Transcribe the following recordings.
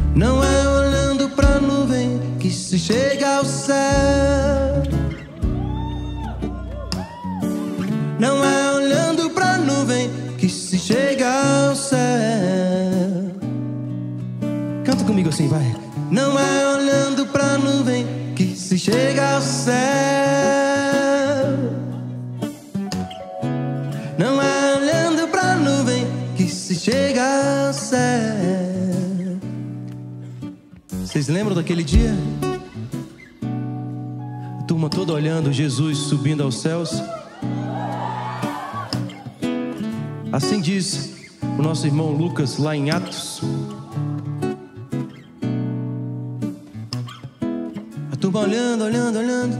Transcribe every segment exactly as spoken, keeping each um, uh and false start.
Não é olhando pra nuvem que se chega ao céu. Não é olhando pra nuvem que se chega ao céu. Canta comigo assim, vai. Não é olhando pra nuvem que se chega ao céu. Não é olhando pra nuvem que se chega ao céu. Vocês lembram daquele dia? A turma toda olhando Jesus subindo aos céus. Assim diz o nosso irmão Lucas lá em Atos. A turma olhando, olhando, olhando.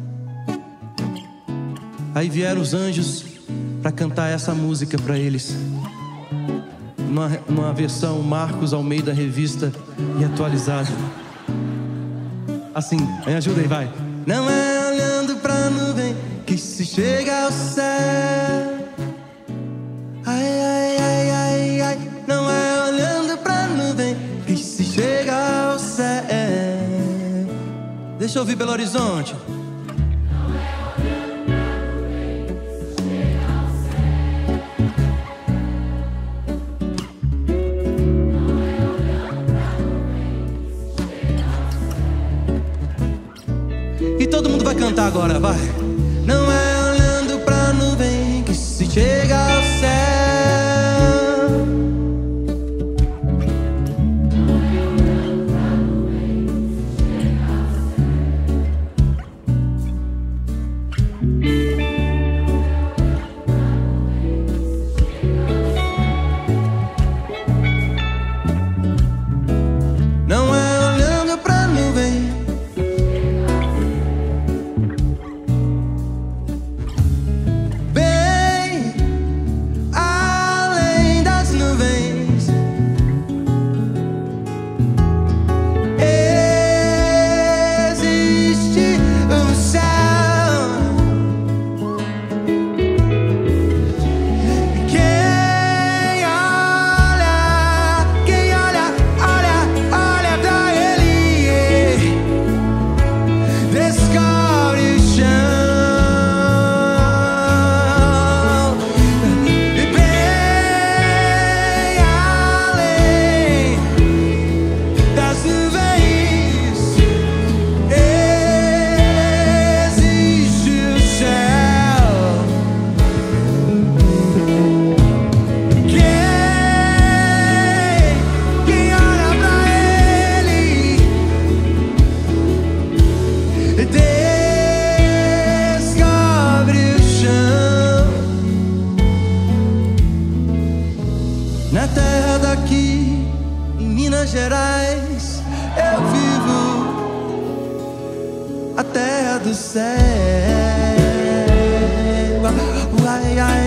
Aí vieram os anjos para cantar essa música para eles. Uma, uma versão Marcos Almeida Revista e atualizada. Assim, me ajuda aí, vai. Não é olhando pra nuvem que se chega ao céu. Ai, ai, ai, ai, ai. Não é olhando pra nuvem que se chega ao céu. Deixa eu ouvir Belo Horizonte. E todo mundo vai cantar agora, vai. Não é olhando pra nuvem que se chega ao céu. Não é olhando pra nuvem. Na terra daqui, em Minas Gerais, eu vivo a terra do céu. Ai, ai,